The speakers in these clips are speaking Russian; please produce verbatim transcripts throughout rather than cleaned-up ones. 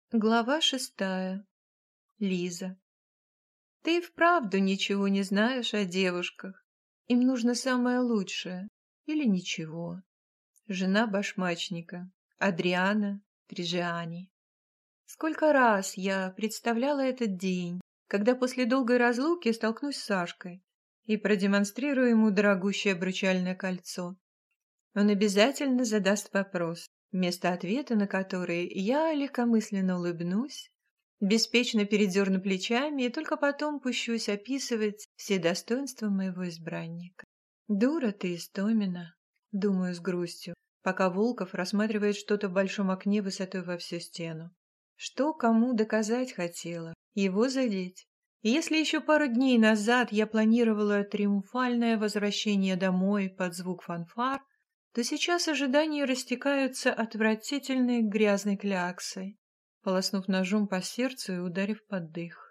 Глава шестая. Лиза. Ты и вправду ничего не знаешь о девушках. Им нужно самое лучшее. Или ничего. Жена башмачника. Адриана Трижиани. Сколько раз я представляла этот день, когда после долгой разлуки столкнусь с Сашкой и продемонстрирую ему дорогущее обручальное кольцо. Он обязательно задаст вопрос, вместо ответа на который я легкомысленно улыбнусь, беспечно передерну плечами и только потом пущусь описывать все достоинства моего избранника. «Дура ты, Истомина», — думаю с грустью, пока Волков рассматривает что-то в большом окне высотой во всю стену. Что кому доказать хотела? Его задеть? И если еще пару дней назад я планировала триумфальное возвращение домой под звук фанфар, то сейчас ожидания растекаются отвратительной грязной кляксой, полоснув ножом по сердцу и ударив под дых.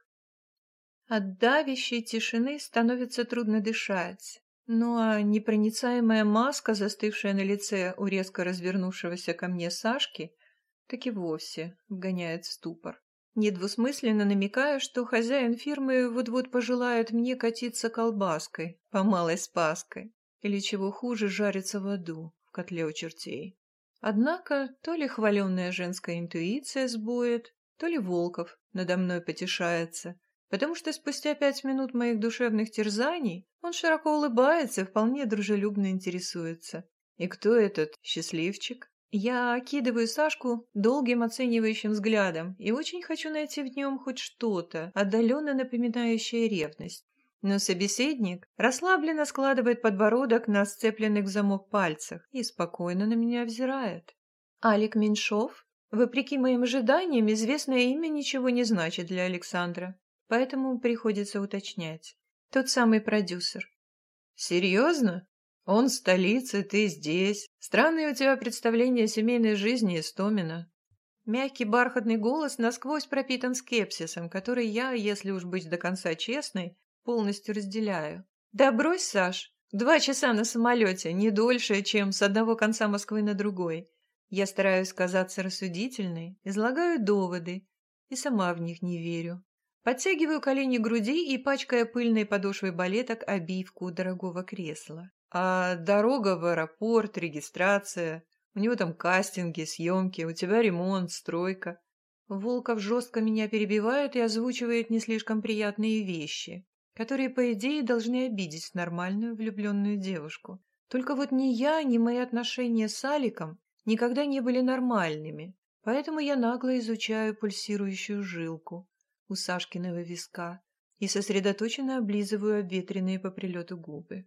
От давящей тишины становится трудно дышать, ну а непроницаемая маска, застывшая на лице у резко развернувшегося ко мне Сашки, так и вовсе вгоняет в ступор. Недвусмысленно намекаю, что хозяин фирмы вот-вот пожелает мне катиться колбаской по малой Спасской, или чего хуже жариться в аду в котле у чертей. Однако то ли хваленная женская интуиция сбоит, то ли Волков надо мной потешается, потому что спустя пять минут моих душевных терзаний он широко улыбается и вполне дружелюбно интересуется. И кто этот счастливчик? Я окидываю Сашку долгим оценивающим взглядом и очень хочу найти в нем хоть что-то, отдаленно напоминающее ревность. Но собеседник расслабленно складывает подбородок на сцепленных в замок пальцах и спокойно на меня взирает. Алик Меньшов? Вопреки моим ожиданиям, известное имя ничего не значит для Александра, поэтому приходится уточнять. Тот самый продюсер. Серьезно? Он в столице, ты здесь. Странное у тебя представление о семейной жизни Истомина. Мягкий бархатный голос насквозь пропитан скепсисом, который я, если уж быть до конца честной, полностью разделяю. Да брось, Саш, два часа на самолете, не дольше, чем с одного конца Москвы на другой. Я стараюсь казаться рассудительной, излагаю доводы и сама в них не верю. Подтягиваю колени к груди и, пачкая пыльной подошвой балеток, обивку дорогого кресла. А дорога в аэропорт, регистрация, у него там кастинги, съемки, у тебя ремонт, стройка. Волков жестко меня перебивает и озвучивает не слишком приятные вещи, которые, по идее, должны обидеть нормальную влюбленную девушку. Только вот ни я, ни мои отношения с Аликом никогда не были нормальными, поэтому я нагло изучаю пульсирующую жилку у Сашкиного виска и сосредоточенно облизываю обветренные по прилету губы.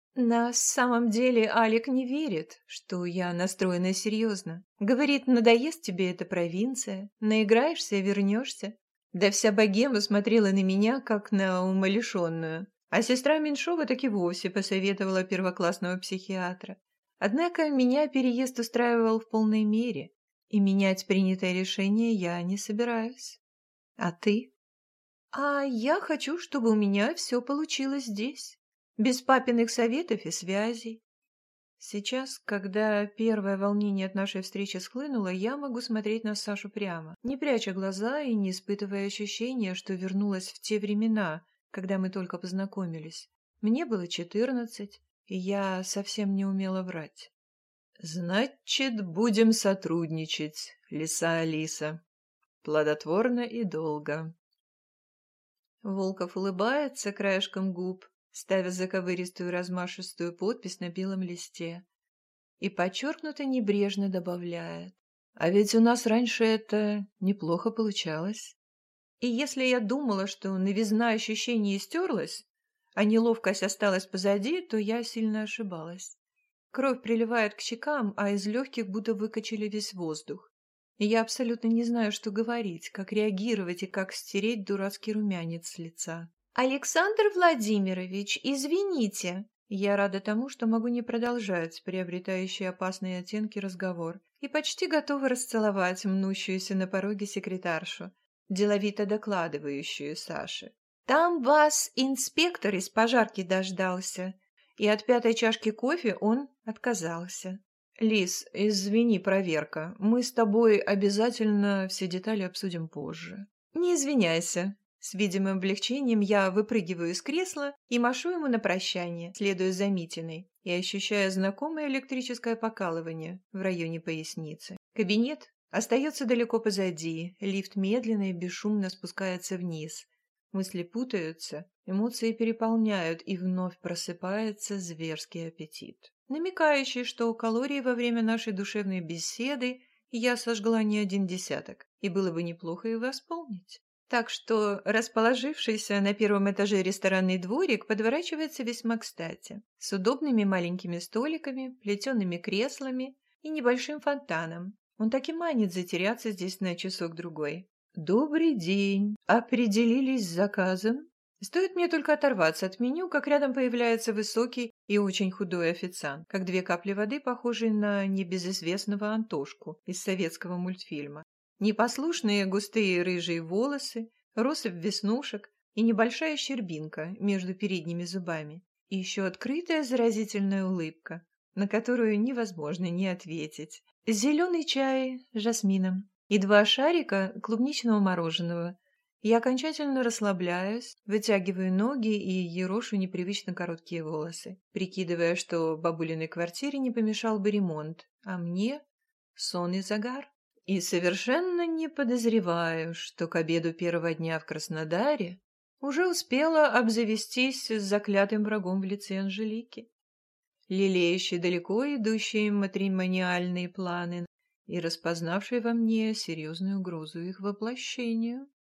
На самом деле Алик не верит, что я настроена серьезно. Говорит, надоест тебе эта провинция, наиграешься и вернешься. Да вся богема смотрела на меня, как на умалишенную. А сестра Меньшова так и вовсе посоветовала первоклассного психиатра. Однако меня переезд устраивал в полной мере, и менять принятое решение я не собираюсь. А ты? А я хочу, чтобы у меня все получилось здесь. Без папиных советов и связей. Сейчас, когда первое волнение от нашей встречи схлынуло, я могу смотреть на Сашу прямо, не пряча глаза и не испытывая ощущения, что вернулась в те времена, когда мы только познакомились. Мне было четырнадцать, и я совсем не умела врать. «Значит, будем сотрудничать, лиса Алиса. Плодотворно и долго». Волков улыбается краешком губ, ставя заковыристую размашистую подпись на белом листе, и подчеркнуто небрежно добавляет. А ведь у нас раньше это неплохо получалось. И если я думала, что новизна ощущений стерлась, а неловкость осталась позади, то я сильно ошибалась. Кровь приливает к щекам, а из легких будто выкачали весь воздух. И я абсолютно не знаю, что говорить, как реагировать и как стереть дурацкий румянец с лица. «Александр Владимирович, извините!» Я рада тому, что могу не продолжать приобретающий опасные оттенки разговор и почти готова расцеловать мнущуюся на пороге секретаршу, деловито докладывающую Саше. «Там вас инспектор из пожарки дождался, и от пятой чашки кофе он отказался». Лиз, извини, проверка. Мы с тобой обязательно все детали обсудим позже. Не извиняйся. С видимым облегчением я выпрыгиваю из кресла и машу ему на прощание, следуя за Митиной и ощущая знакомое электрическое покалывание в районе поясницы. Кабинет остается далеко позади, лифт медленно и бесшумно спускается вниз. Мысли путаются, эмоции переполняют, и вновь просыпается зверский аппетит, намекающий, что калорий во время нашей душевной беседы я сожгла не один десяток, и было бы неплохо и восполнить. Так что расположившийся на первом этаже ресторанный дворик подворачивается весьма кстати, с удобными маленькими столиками, плетеными креслами и небольшим фонтаном. Он так и манит затеряться здесь на часок-другой. «Добрый день! Определились с заказом?» Стоит мне только оторваться от меню, как рядом появляется высокий и очень худой официант, как две капли воды, похожие на небезызвестного Антошку из советского мультфильма. Непослушные густые рыжие волосы, россыпь веснушек и небольшая щербинка между передними зубами. И еще открытая заразительная улыбка, на которую невозможно не ответить. Зеленый чай с жасмином и два шарика клубничного мороженого. Я окончательно расслабляюсь, вытягиваю ноги и ерошу непривычно короткие волосы, прикидывая, что бабулиной квартире не помешал бы ремонт, а мне сон и загар. И совершенно не подозреваю, что к обеду первого дня в Краснодаре уже успела обзавестись с заклятым врагом в лице Анжелики, лелеющей далеко идущие матримониальные планы и распознавшей во мне серьезную угрозу их воплощению.